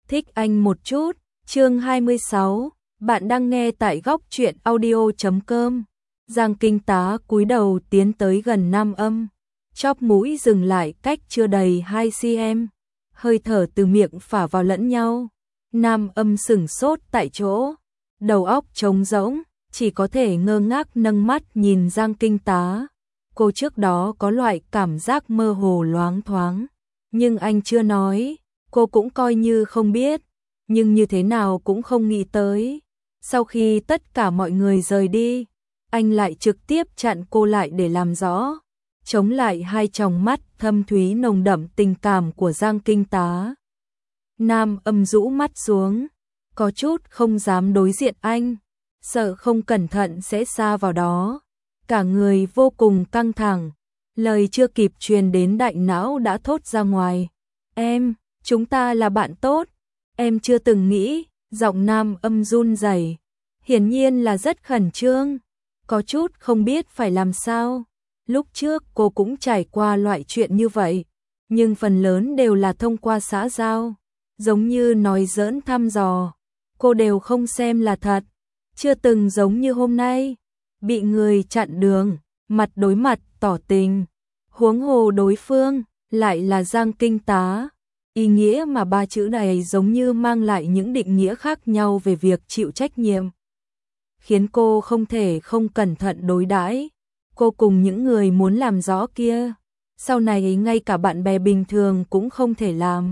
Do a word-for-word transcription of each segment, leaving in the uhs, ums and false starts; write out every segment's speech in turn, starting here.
Thích anh một chút, chương hai mươi sáu, bạn đang nghe tại góc truyện audio chấm com. Giang Kinh Tá cúi đầu tiến tới gần Nam Âm, chóp mũi dừng lại cách chưa đầy hai xăng-ti-mét, hơi thở từ miệng phả vào lẫn nhau. Nam Âm sửng sốt tại chỗ, đầu óc trống rỗng, chỉ có thể ngơ ngác nâng mắt nhìn Giang Kinh Tá. Cô trước đó có loại cảm giác mơ hồ loáng thoáng, nhưng anh chưa nói, cô cũng coi như không biết, nhưng như thế nào cũng không nghĩ tới. Sau khi tất cả mọi người rời đi, anh lại trực tiếp chặn cô lại để làm rõ, chống lại hai tròng mắt thâm thúy nồng đậm tình cảm của Giang Kinh Tá. Nam Âm rũ mắt xuống, có chút không dám đối diện anh, sợ không cẩn thận sẽ sa vào đó. Cả người vô cùng căng thẳng, lời chưa kịp truyền đến đại não đã thốt ra ngoài. Em, chúng ta là bạn tốt, em chưa từng nghĩ. Giọng Nam Âm run rẩy, hiển nhiên là rất khẩn trương, có chút không biết phải làm sao. Lúc trước cô cũng trải qua loại chuyện như vậy, nhưng phần lớn đều là thông qua xã giao, giống như nói giỡn thăm dò, cô đều không xem là thật, chưa từng giống như hôm nay, bị người chặn đường, mặt đối mặt tỏ tình, huống hồ đối phương lại là Giang Kinh Tá. Ý nghĩa mà ba chữ này giống như mang lại những định nghĩa khác nhau về việc chịu trách nhiệm, khiến cô không thể không cẩn thận đối đãi. Cô cùng những người muốn làm rõ kia, sau này ngay cả bạn bè bình thường cũng không thể làm.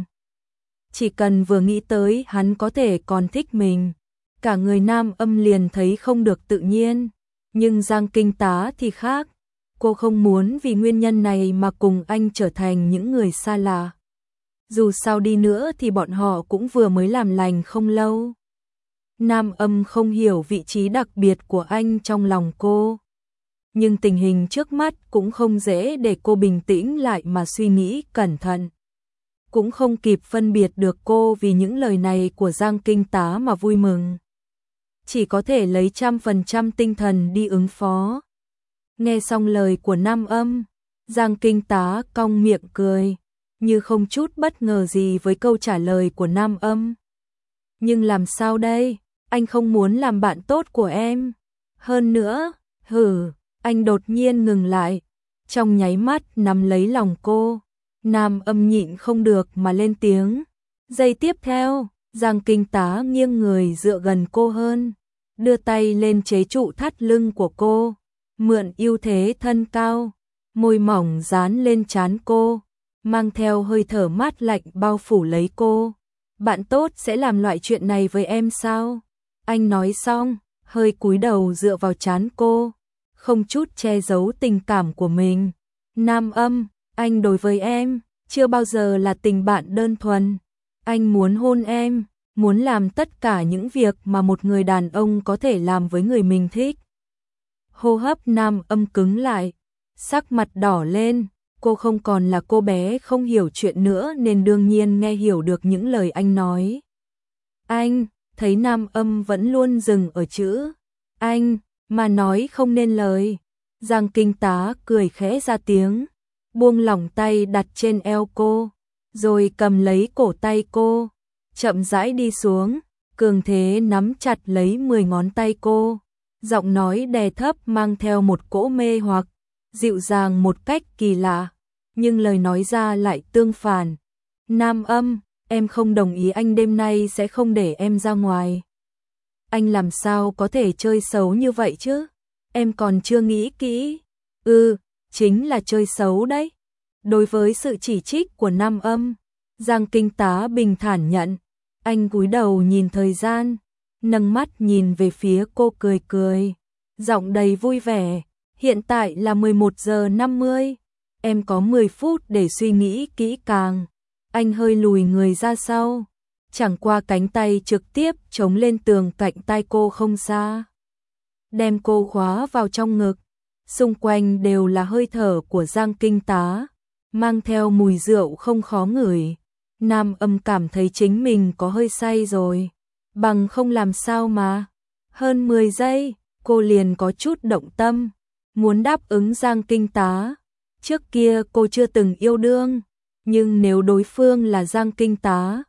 Chỉ cần vừa nghĩ tới hắn có thể còn thích mình, cả người Nam Âm liền thấy không được tự nhiên. Nhưng Giang Kinh Tá thì khác, cô không muốn vì nguyên nhân này mà cùng anh trở thành những người xa lạ. Dù sao đi nữa thì bọn họ cũng vừa mới làm lành không lâu. Nam Âm không hiểu vị trí đặc biệt của anh trong lòng cô, nhưng tình hình trước mắt cũng không dễ để cô bình tĩnh lại mà suy nghĩ cẩn thận. Cũng không kịp phân biệt được cô vì những lời này của Giang Kinh Tá mà vui mừng, chỉ có thể lấy trăm phần trăm tinh thần đi ứng phó. Nghe xong lời của Nam Âm, Giang Kinh Tá cong miệng cười, như không chút bất ngờ gì với câu trả lời của Nam Âm. Nhưng làm sao đây, anh không muốn làm bạn tốt của em. Hơn nữa, hử, anh đột nhiên ngừng lại, trong nháy mắt nắm lấy lòng cô. Nam Âm nhịn không được mà lên tiếng. Giây tiếp theo, Giang Kinh Tá nghiêng người dựa gần cô hơn, đưa tay lên chế trụ thắt lưng của cô, mượn ưu thế thân cao, môi mỏng dán lên trán cô, mang theo hơi thở mát lạnh bao phủ lấy cô. Bạn tốt sẽ làm loại chuyện này với em sao? Anh nói xong, hơi cúi đầu dựa vào trán cô, không chút che giấu tình cảm của mình. Nam Âm, anh đối với em chưa bao giờ là tình bạn đơn thuần. Anh muốn hôn em, muốn làm tất cả những việc mà một người đàn ông có thể làm với người mình thích. Hô hấp Nam Âm cứng lại, sắc mặt đỏ lên. Cô không còn là cô bé không hiểu chuyện nữa nên đương nhiên nghe hiểu được những lời anh nói. Anh, thấy Nam Âm vẫn luôn dừng ở chữ anh, mà nói không nên lời. Giang Kinh Tá cười khẽ ra tiếng, buông lỏng tay đặt trên eo cô, rồi cầm lấy cổ tay cô, chậm rãi đi xuống, cường thế nắm chặt lấy mười ngón tay cô, giọng nói đè thấp mang theo một cỗ mê hoặc, dịu dàng một cách kỳ lạ, nhưng lời nói ra lại tương phản. Nam Âm, em không đồng ý anh đêm nay sẽ không để em ra ngoài. Anh làm sao có thể chơi xấu như vậy chứ? Em còn chưa nghĩ kỹ. Ừ, chính là chơi xấu đấy. Đối với sự chỉ trích của Nam Âm, Giang Kinh Tá bình thản nhận. Anh cúi đầu nhìn thời gian, nâng mắt nhìn về phía cô cười cười, giọng đầy vui vẻ. Hiện tại là mười một giờ năm mươi, em có mười phút để suy nghĩ kỹ càng. Anh hơi lùi người ra sau, chẳng qua cánh tay trực tiếp chống lên tường cạnh tai cô không xa, đem cô khóa vào trong ngực. Xung quanh đều là hơi thở của Giang Kinh Tá, mang theo mùi rượu không khó ngửi. Nam Âm cảm thấy chính mình có hơi say rồi, bằng không làm sao mà. Hơn mười giây, cô liền có chút động tâm, muốn đáp ứng Giang Kinh Tá. Trước kia cô chưa từng yêu đương, nhưng nếu đối phương là Giang Kinh Tá,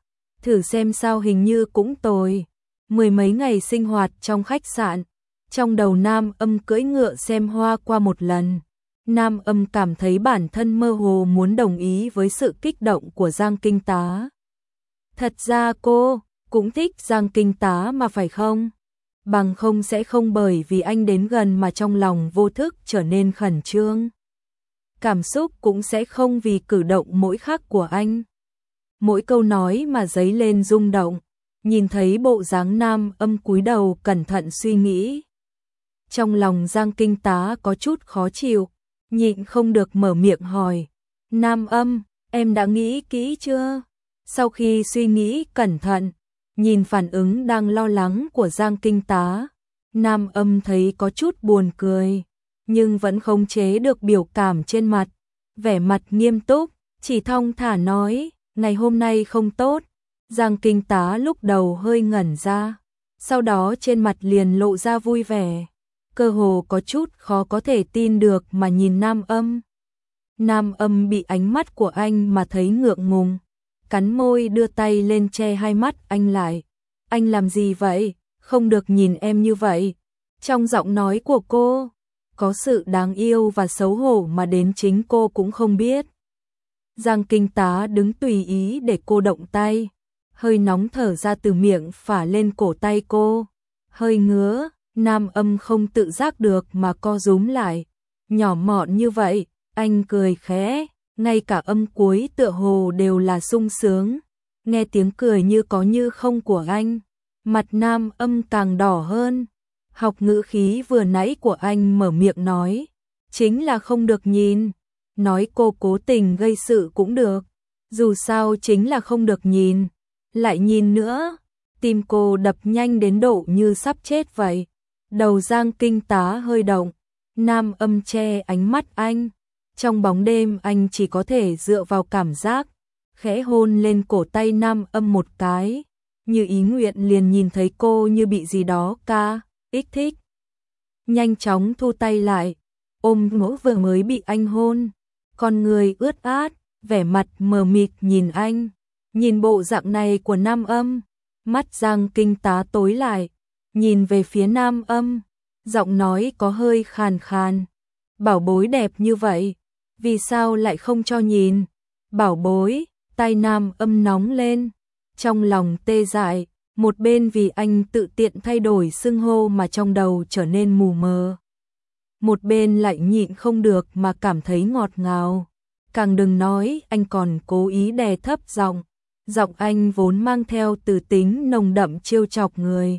thử xem sao, hình như cũng tồi. Mười mấy ngày sinh hoạt trong khách sạn, trong đầu Nam Âm cưỡi ngựa xem hoa qua một lần. Nam Âm cảm thấy bản thân mơ hồ muốn đồng ý với sự kích động của Giang Kinh Tá. Thật ra cô cũng thích Giang Kinh Tá mà phải không? Bằng không sẽ không bởi vì anh đến gần mà trong lòng vô thức trở nên khẩn trương. Cảm xúc cũng sẽ không vì cử động mỗi khắc của anh. Mỗi câu nói mà dấy lên rung động, nhìn thấy bộ dáng Nam Âm cúi đầu cẩn thận suy nghĩ. Trong lòng Giang Kinh Tá có chút khó chịu, nhịn không được mở miệng hỏi. Nam Âm, em đã nghĩ kỹ chưa? Sau khi suy nghĩ cẩn thận, nhìn phản ứng đang lo lắng của Giang Kinh Tá, Nam Âm thấy có chút buồn cười, nhưng vẫn không chế được biểu cảm trên mặt, vẻ mặt nghiêm túc, chỉ thong thả nói, ngày hôm nay không tốt. Giang Kinh Tá lúc đầu hơi ngẩn ra, sau đó trên mặt liền lộ ra vui vẻ, cơ hồ có chút khó có thể tin được mà nhìn Nam Âm. Nam Âm bị ánh mắt của anh mà thấy ngượng ngùng, cắn môi đưa tay lên che hai mắt anh lại. Anh làm gì vậy? Không được nhìn em như vậy. Trong giọng nói của cô có sự đáng yêu và xấu hổ mà đến chính cô cũng không biết. Giang Kinh Tá đứng tùy ý để cô động tay, hơi nóng thở ra từ miệng phả lên cổ tay cô, hơi ngứa. Nam Âm không tự giác được mà co rúm lại. Nhỏ mọn như vậy, anh cười khẽ, ngay cả âm cuối tựa hồ đều là sung sướng. Nghe tiếng cười như có như không của anh, mặt Nam Âm càng đỏ hơn. Học ngữ khí vừa nãy của anh mở miệng nói, chính là không được nhìn. Nói cô cố tình gây sự cũng được, dù sao chính là không được nhìn. Lại nhìn nữa, tim cô đập nhanh đến độ như sắp chết vậy. Đầu Giang Kinh Tá hơi động, Nam Âm che ánh mắt anh. Trong bóng đêm anh chỉ có thể dựa vào cảm giác, khẽ hôn lên cổ tay Nam Âm một cái, như ý nguyện liền nhìn thấy cô như bị gì đó ca, kích thích. Nhanh chóng thu tay lại, ôm ngỗ vừa mới bị anh hôn, con người ướt át, vẻ mặt mờ mịt nhìn anh. Nhìn bộ dạng này của Nam Âm, mắt Giang Kinh Tá tối lại, nhìn về phía Nam Âm, giọng nói có hơi khàn khàn. Bảo bối đẹp như vậy, vì sao lại không cho nhìn? Bảo bối, tay Nam Âm nóng lên, trong lòng tê dại, một bên vì anh tự tiện thay đổi xưng hô mà trong đầu trở nên mù mờ. Một bên lại nhịn không được mà cảm thấy ngọt ngào. Càng đừng nói anh còn cố ý đè thấp giọng, giọng anh vốn mang theo từ tính nồng đậm trêu chọc người.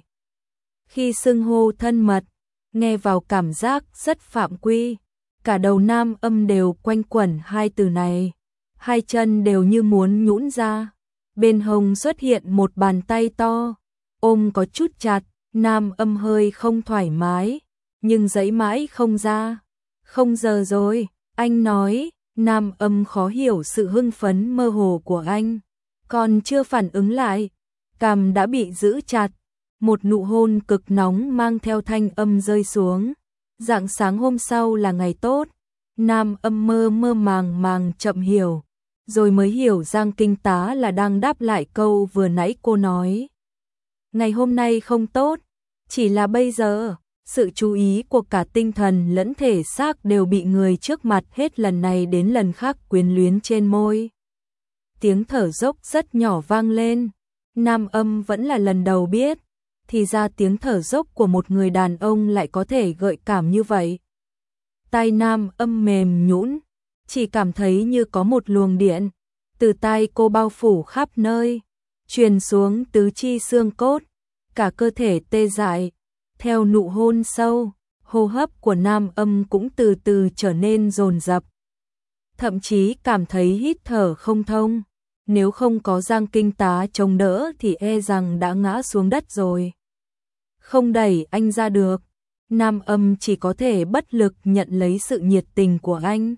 Khi xưng hô thân mật, nghe vào cảm giác rất phạm quy, cả đầu Nam Âm đều quanh quẩn hai từ này, hai chân đều như muốn nhũn ra. Bên hông xuất hiện một bàn tay to, ôm có chút chặt, Nam Âm hơi không thoải mái, nhưng giãy mãi không ra. Không giờ rồi, anh nói. Nam Âm khó hiểu sự hưng phấn mơ hồ của anh, còn chưa phản ứng lại, cằm đã bị giữ chặt. Một nụ hôn cực nóng mang theo thanh âm rơi xuống. Rạng sáng hôm sau là ngày tốt, Nam Âm mơ mơ màng màng chậm hiểu, rồi mới hiểu Giang Kinh Tá là đang đáp lại câu vừa nãy cô nói. Ngày hôm nay không tốt, chỉ là bây giờ, sự chú ý của cả tinh thần lẫn thể xác đều bị người trước mặt hết lần này đến lần khác quyến luyến trên môi. Tiếng thở dốc rất nhỏ vang lên, Nam Âm vẫn là lần đầu biết, thì ra tiếng thở dốc của một người đàn ông lại có thể gợi cảm như vậy. Tai Nam Âm mềm nhũn, chỉ cảm thấy như có một luồng điện từ tai cô bao phủ khắp nơi, truyền xuống tứ chi xương cốt, cả cơ thể tê dại. Theo nụ hôn sâu, hô hấp của Nam Âm cũng từ từ trở nên dồn dập, thậm chí cảm thấy hít thở không thông. Nếu không có Giang Kinh Tá chống đỡ thì e rằng đã ngã xuống đất rồi. Không đẩy anh ra được, Nam Âm chỉ có thể bất lực nhận lấy sự nhiệt tình của anh.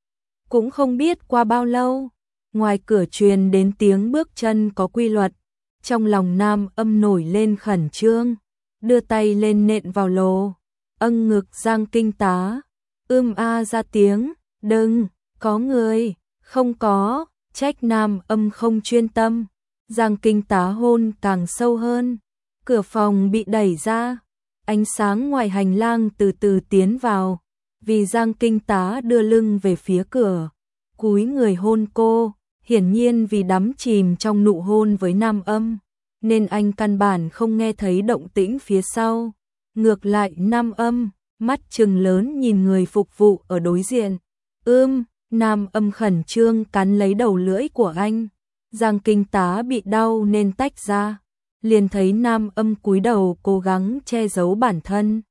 Cũng không biết qua bao lâu, ngoài cửa truyền đến tiếng bước chân có quy luật, trong lòng Nam Âm nổi lên khẩn trương, đưa tay lên nện vào lồ, âng ngực Giang Kinh Tá, ưm a ra tiếng, đừng, có người, không có, trách Nam Âm không chuyên tâm. Giang Kinh Tá hôn càng sâu hơn. Cửa phòng bị đẩy ra, ánh sáng ngoài hành lang từ từ tiến vào, vì Giang Kinh Tá đưa lưng về phía cửa, cúi người hôn cô, hiển nhiên vì đắm chìm trong nụ hôn với Nam Âm, nên anh căn bản không nghe thấy động tĩnh phía sau. Ngược lại Nam Âm, mắt trừng lớn nhìn người phục vụ ở đối diện. Ưm, Nam Âm khẩn trương cắn lấy đầu lưỡi của anh. Giang Kinh Tá bị đau nên tách ra, liền thấy Nam Âm cúi đầu cố gắng che giấu bản thân.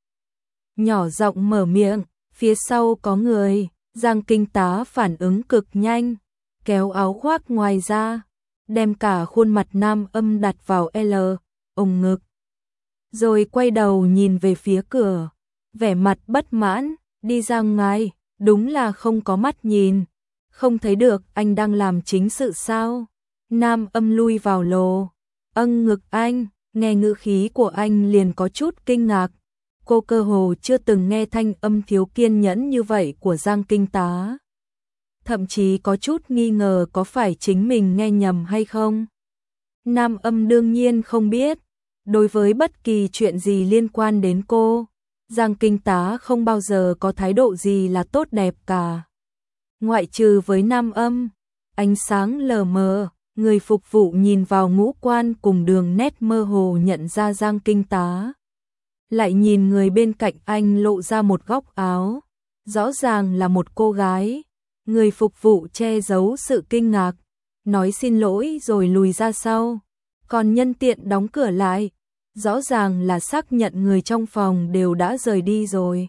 Nhỏ giọng mở miệng, phía sau có người. Giang Kinh Tá phản ứng cực nhanh, kéo áo khoác ngoài ra, đem cả khuôn mặt Nam Âm đặt vào L, ôm ngực. Rồi quay đầu nhìn về phía cửa, vẻ mặt bất mãn, đi ra ngoài, đúng là không có mắt nhìn, không thấy được anh đang làm chính sự sao. Nam Âm lui vào lồ, âng ngực anh, nghe ngữ khí của anh liền có chút kinh ngạc. Cô cơ hồ chưa từng nghe thanh âm thiếu kiên nhẫn như vậy của Giang Kinh Tá. Thậm chí có chút nghi ngờ có phải chính mình nghe nhầm hay không. Nam Âm đương nhiên không biết, đối với bất kỳ chuyện gì liên quan đến cô, Giang Kinh Tá không bao giờ có thái độ gì là tốt đẹp cả. Ngoại trừ với Nam Âm, ánh sáng lờ mờ, người phục vụ nhìn vào ngũ quan cùng đường nét mơ hồ nhận ra Giang Kinh Tá. Lại nhìn người bên cạnh anh lộ ra một góc áo, rõ ràng là một cô gái. Người phục vụ che giấu sự kinh ngạc, nói xin lỗi rồi lùi ra sau, còn nhân tiện đóng cửa lại, rõ ràng là xác nhận người trong phòng đều đã rời đi rồi.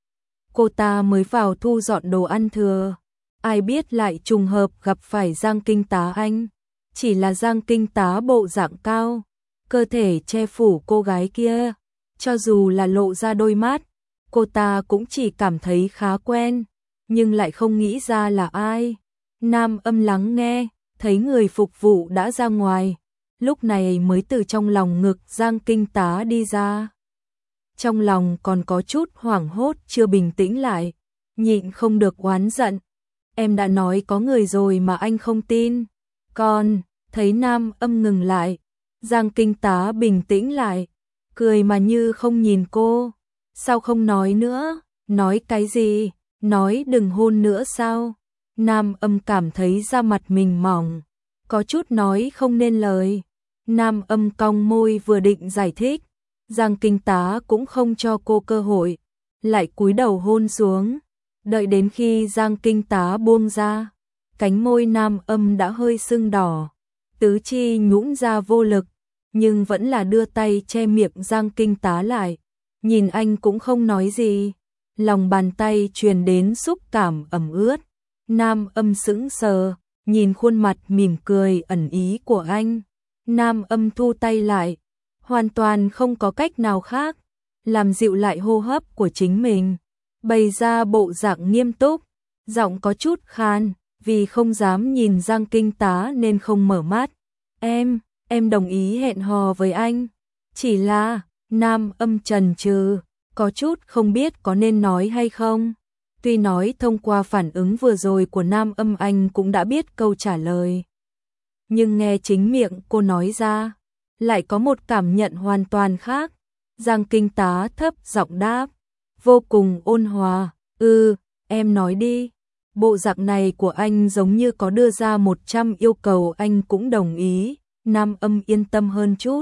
Cô ta mới vào thu dọn đồ ăn thừa, ai biết lại trùng hợp gặp phải Giang Kinh Tá anh, chỉ là Giang Kinh Tá bộ dạng cao, cơ thể che phủ cô gái kia. Cho dù là lộ ra đôi mắt, cô ta cũng chỉ cảm thấy khá quen, nhưng lại không nghĩ ra là ai. Nam Âm lắng nghe, thấy người phục vụ đã ra ngoài, lúc này mới từ trong lòng ngực Giang Kinh Tá đi ra. Trong lòng còn có chút hoảng hốt chưa bình tĩnh lại, nhịn không được oán giận. Em đã nói có người rồi mà anh không tin. Còn, thấy Nam Âm ngừng lại, Giang Kinh Tá bình tĩnh lại, cười mà như không nhìn cô. Sao không nói nữa? Nói cái gì? Nói đừng hôn nữa sao? Nam Âm cảm thấy da mặt mình mỏng, có chút nói không nên lời. Nam Âm cong môi vừa định giải thích, Giang Kinh Tá cũng không cho cô cơ hội, lại cúi đầu hôn xuống. Đợi đến khi Giang Kinh Tá buông ra, cánh môi Nam Âm đã hơi sưng đỏ, tứ chi nhũn ra vô lực, nhưng vẫn là đưa tay che miệng Giang Kinh Tá lại. Nhìn anh cũng không nói gì, lòng bàn tay truyền đến xúc cảm ẩm ướt. Nam Âm sững sờ, nhìn khuôn mặt mỉm cười ẩn ý của anh. Nam Âm thu tay lại, hoàn toàn không có cách nào khác, làm dịu lại hô hấp của chính mình, bày ra bộ dạng nghiêm túc, giọng có chút khan, vì không dám nhìn Giang Kinh Tá nên không mở mắt. Em, em đồng ý hẹn hò với anh, chỉ là, Nam Âm chần chừ, có chút không biết có nên nói hay không. Tuy nói thông qua phản ứng vừa rồi của Nam Âm anh cũng đã biết câu trả lời, nhưng nghe chính miệng cô nói ra, lại có một cảm nhận hoàn toàn khác. Giang Kinh Tá thấp giọng đáp, vô cùng ôn hòa, "Ừ, em nói đi." Bộ dạng này của anh giống như có đưa ra một trăm yêu cầu anh cũng đồng ý. Nam Âm yên tâm hơn chút,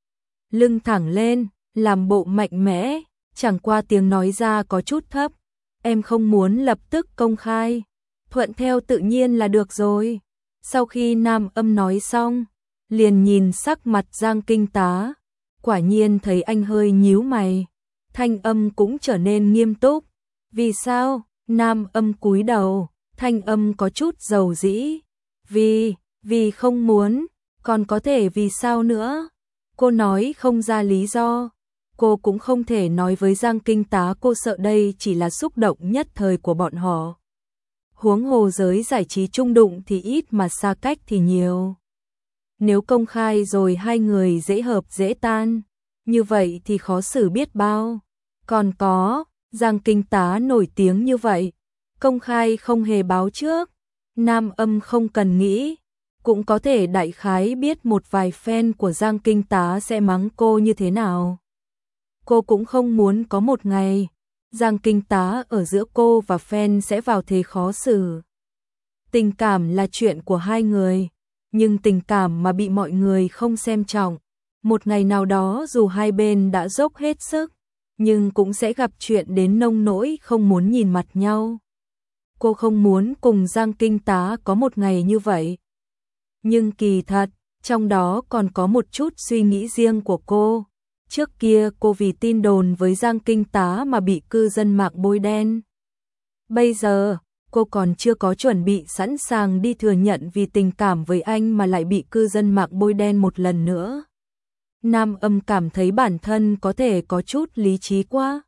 lưng thẳng lên, làm bộ mạnh mẽ, chẳng qua tiếng nói ra có chút thấp. Em không muốn lập tức công khai, thuận theo tự nhiên là được rồi. Sau khi Nam Âm nói xong, liền nhìn sắc mặt Giang Kinh Tá, quả nhiên thấy anh hơi nhíu mày, thanh âm cũng trở nên nghiêm túc. Vì sao? Nam Âm cúi đầu, thanh âm có chút dầu dĩ. Vì, vì không muốn, còn có thể vì sao nữa? Cô nói không ra lý do. Cô cũng không thể nói với Giang Kinh Tá cô sợ đây chỉ là xúc động nhất thời của bọn họ. Huống hồ giới giải trí chung đụng thì ít mà xa cách thì nhiều. Nếu công khai rồi hai người dễ hợp dễ tan, như vậy thì khó xử biết bao. Còn có, Giang Kinh Tá nổi tiếng như vậy, công khai không hề báo trước, Nam Âm không cần nghĩ, cũng có thể đại khái biết một vài fan của Giang Kinh Tá sẽ mắng cô như thế nào. Cô cũng không muốn có một ngày Giang Kinh Tá ở giữa cô và fan sẽ vào thế khó xử. Tình cảm là chuyện của hai người, nhưng tình cảm mà bị mọi người không xem trọng, một ngày nào đó dù hai bên đã dốc hết sức, nhưng cũng sẽ gặp chuyện đến nông nỗi không muốn nhìn mặt nhau. Cô không muốn cùng Giang Kinh Tá có một ngày như vậy. Nhưng kỳ thật, trong đó còn có một chút suy nghĩ riêng của cô. Trước kia cô vì tin đồn với Giang Kinh Tá mà bị cư dân mạng bôi đen. Bây giờ, cô còn chưa có chuẩn bị sẵn sàng đi thừa nhận vì tình cảm với anh mà lại bị cư dân mạng bôi đen một lần nữa. Nam Âm cảm thấy bản thân có thể có chút lý trí quá.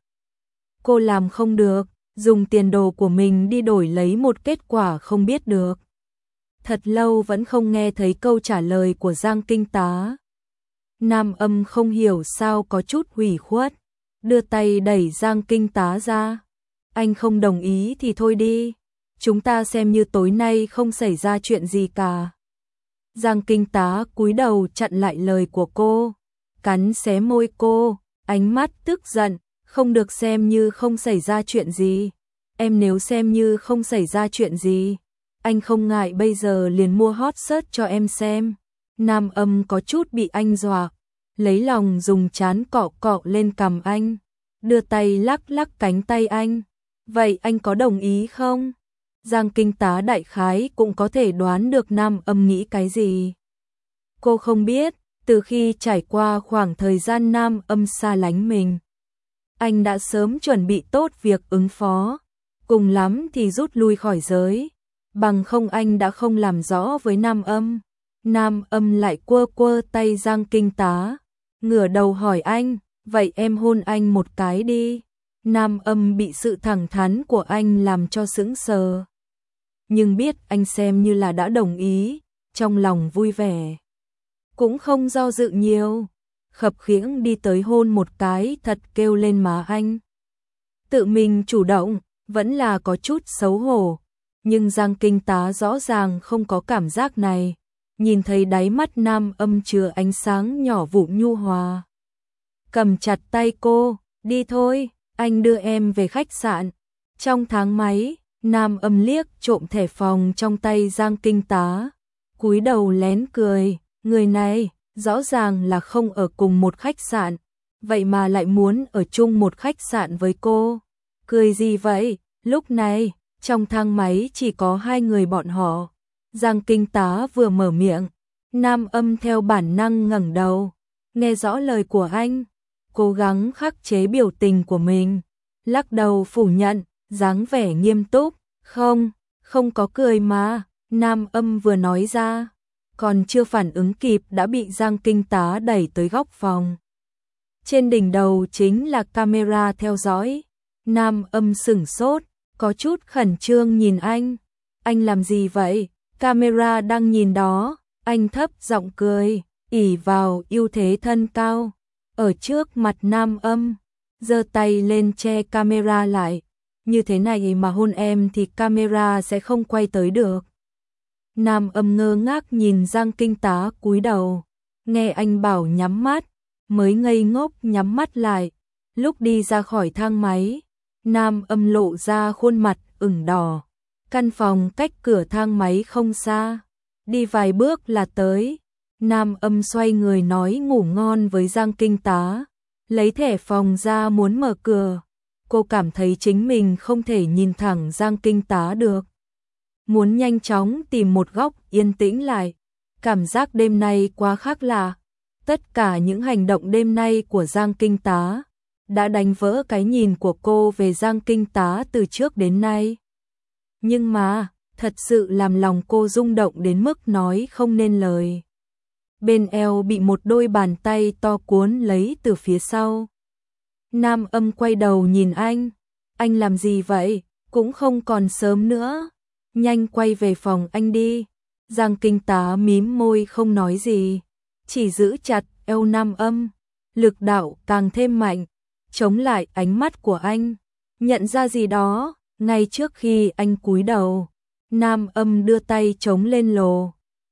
Cô làm không được, dùng tiền đồ của mình đi đổi lấy một kết quả không biết được. Thật lâu vẫn không nghe thấy câu trả lời của Giang Kinh Tá. Nam Âm không hiểu sao có chút hủy khuất, đưa tay đẩy Giang Kinh Tá ra. Anh không đồng ý thì thôi đi, chúng ta xem như tối nay không xảy ra chuyện gì cả. Giang Kinh Tá cúi đầu chặn lại lời của cô, cắn xé môi cô, ánh mắt tức giận, không được xem như không xảy ra chuyện gì. Em nếu xem như không xảy ra chuyện gì, anh không ngại bây giờ liền mua hot search cho em xem. Nam Âm có chút bị anh dọa, lấy lòng dùng trán cọ cọ lên cằm anh, đưa tay lắc lắc cánh tay anh. Vậy anh có đồng ý không? Giang Kinh Tá đại khái cũng có thể đoán được Nam Âm nghĩ cái gì. Cô không biết, từ khi trải qua khoảng thời gian Nam Âm xa lánh mình, anh đã sớm chuẩn bị tốt việc ứng phó, cùng lắm thì rút lui khỏi giới, bằng không anh đã không làm rõ với Nam Âm. Nam Âm lại quơ quơ tay Giang Kinh Tá, ngửa đầu hỏi anh, vậy em hôn anh một cái đi. Nam Âm bị sự thẳng thắn của anh làm cho sững sờ, nhưng biết anh xem như là đã đồng ý, trong lòng vui vẻ, cũng không do dự nhiều, khập khiễng đi tới hôn một cái thật kêu lên má anh. Tự mình chủ động, vẫn là có chút xấu hổ, nhưng Giang Kinh Tá rõ ràng không có cảm giác này, nhìn thấy đáy mắt Nam Âm chứa ánh sáng nhỏ vụn nhu hòa. Cầm chặt tay cô, đi thôi, anh đưa em về khách sạn. Trong tháng máy, Nam Âm liếc trộm thẻ phòng trong tay Giang Kinh Tá, cúi đầu lén cười, người này rõ ràng là không ở cùng một khách sạn, vậy mà lại muốn ở chung một khách sạn với cô. Cười gì vậy? Lúc này, trong thang máy chỉ có hai người bọn họ. Giang Kinh Tá vừa mở miệng, Nam Âm theo bản năng ngẩng đầu, nghe rõ lời của anh, cố gắng khắc chế biểu tình của mình, lắc đầu phủ nhận, dáng vẻ nghiêm túc, không, không có cười mà. Nam Âm vừa nói ra, còn chưa phản ứng kịp đã bị Giang Kinh Tá đẩy tới góc phòng. Trên đỉnh đầu chính là camera theo dõi. Nam Âm sửng sốt, có chút khẩn trương nhìn anh. Anh làm gì vậy? Camera đang nhìn đó. Anh thấp giọng cười, ỷ vào ưu thế thân cao, ở trước mặt Nam Âm, giơ tay lên che camera lại. Như thế này mà hôn em thì camera sẽ không quay tới được. Nam Âm ngơ ngác nhìn Giang Kinh Tá cúi đầu, nghe anh bảo nhắm mắt, mới ngây ngốc nhắm mắt lại. Lúc đi ra khỏi thang máy, Nam Âm lộ ra khuôn mặt ửng đỏ. Căn phòng cách cửa thang máy không xa, đi vài bước là tới. Nam Âm xoay người nói ngủ ngon với Giang Kinh Tá, lấy thẻ phòng ra muốn mở cửa. Cô cảm thấy chính mình không thể nhìn thẳng Giang Kinh Tá được, muốn nhanh chóng tìm một góc yên tĩnh lại. Cảm giác đêm nay quá khác lạ. Tất cả những hành động đêm nay của Giang Kinh Tá đã đánh vỡ cái nhìn của cô về Giang Kinh Tá từ trước đến nay. Nhưng mà, thật sự làm lòng cô rung động đến mức nói không nên lời. Bên eo bị một đôi bàn tay to cuốn lấy từ phía sau. Nam Âm quay đầu nhìn anh. Anh làm gì vậy? Cũng không còn sớm nữa. Nhanh quay về phòng anh đi. Giang Kinh Tá mím môi không nói gì, chỉ giữ chặt eo Nam Âm, lực đạo càng thêm mạnh, chống lại ánh mắt của anh. Nhận ra gì đó, ngay trước khi anh cúi đầu, Nam Âm đưa tay chống lên lồ,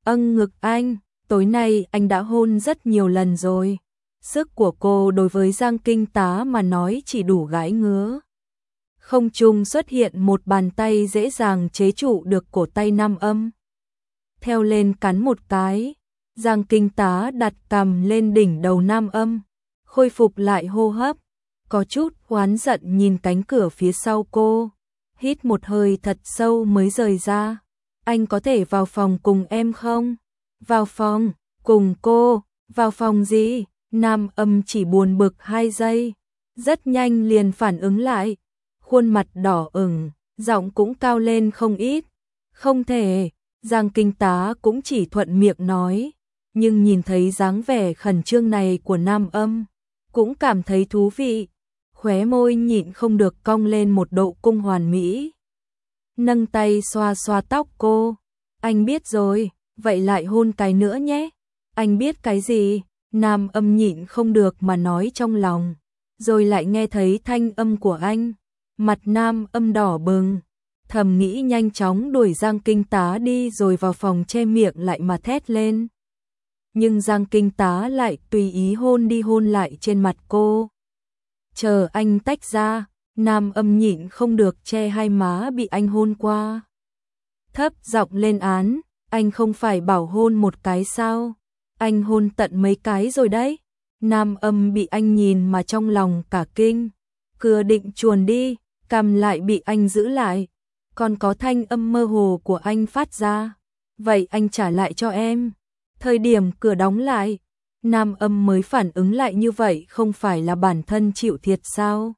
Âng ngực anh, tối nay anh đã hôn rất nhiều lần rồi. Sức của cô đối với Giang Kinh Tá mà nói chỉ đủ gãi ngứa. Không trung xuất hiện một bàn tay dễ dàng chế trụ được cổ tay Nam Âm. Theo lên cắn một cái, Giang Kinh Tá đặt cằm lên đỉnh đầu Nam Âm, khôi phục lại hô hấp, có chút oán giận nhìn cánh cửa phía sau cô, hít một hơi thật sâu mới rời ra. Anh có thể vào phòng cùng em không? Vào phòng, cùng cô, vào phòng gì? Nam Âm chỉ buồn bực hai giây, rất nhanh liền phản ứng lại, khuôn mặt đỏ ửng, giọng cũng cao lên không ít. Không thể, Giang Kinh Tá cũng chỉ thuận miệng nói, nhưng nhìn thấy dáng vẻ khẩn trương này của Nam Âm, cũng cảm thấy thú vị, khóe môi nhịn không được cong lên một độ cung hoàn mỹ. Nâng tay xoa xoa tóc cô, anh biết rồi, vậy lại hôn cái nữa nhé. Anh biết cái gì? Nam Âm nhịn không được mà nói trong lòng, rồi lại nghe thấy thanh âm của anh, mặt Nam Âm đỏ bừng, thầm nghĩ nhanh chóng đuổi Giang Kinh Tá đi rồi vào phòng che miệng lại mà thét lên. Nhưng Giang Kinh Tá lại tùy ý hôn đi hôn lại trên mặt cô. Chờ anh tách ra, Nam Âm nhịn không được che hai má bị anh hôn qua. Thấp giọng lên án, anh không phải bảo hôn một cái sao? Anh hôn tận mấy cái rồi đấy. Nam Âm bị anh nhìn mà trong lòng cả kinh, cưa định chuồn đi, cằm lại bị anh giữ lại. Còn có thanh âm mơ hồ của anh phát ra. Vậy anh trả lại cho em. Thời điểm cửa đóng lại, Nam Âm mới phản ứng lại như vậy không phải là bản thân chịu thiệt sao?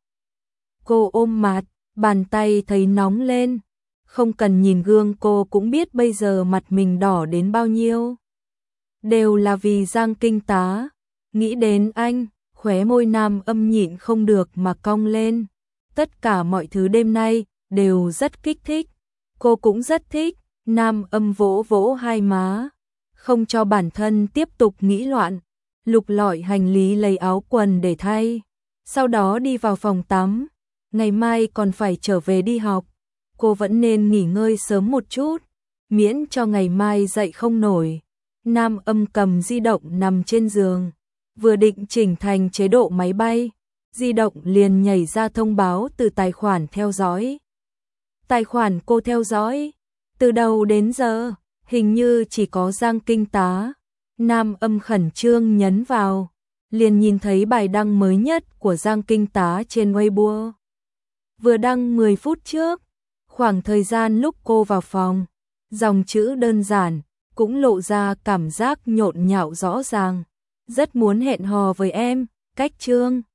Cô ôm mặt, bàn tay thấy nóng lên. Không cần nhìn gương cô cũng biết bây giờ mặt mình đỏ đến bao nhiêu. Đều là vì Giang Kinh Tá. Nghĩ đến anh, khóe môi Nam Âm nhịn không được mà cong lên. Tất cả mọi thứ đêm nay đều rất kích thích. Cô cũng rất thích. Nam Âm vỗ vỗ hai má, không cho bản thân tiếp tục nghĩ loạn, lục lọi hành lý lấy áo quần để thay, sau đó đi vào phòng tắm. Ngày mai còn phải trở về đi học, cô vẫn nên nghỉ ngơi sớm một chút, miễn cho ngày mai dậy không nổi. Nam Âm cầm di động nằm trên giường, vừa định chỉnh thành chế độ máy bay, di động liền nhảy ra thông báo từ tài khoản theo dõi. Tài khoản cô theo dõi, từ đầu đến giờ, hình như chỉ có Giang Kinh Tá. Nam Âm khẩn trương nhấn vào, liền nhìn thấy bài đăng mới nhất của Giang Kinh Tá trên Weibo. Vừa đăng mười phút trước, khoảng thời gian lúc cô vào phòng, dòng chữ đơn giản, cũng lộ ra cảm giác nhộn nhạo rõ ràng. Rất muốn hẹn hò với em, cách chương.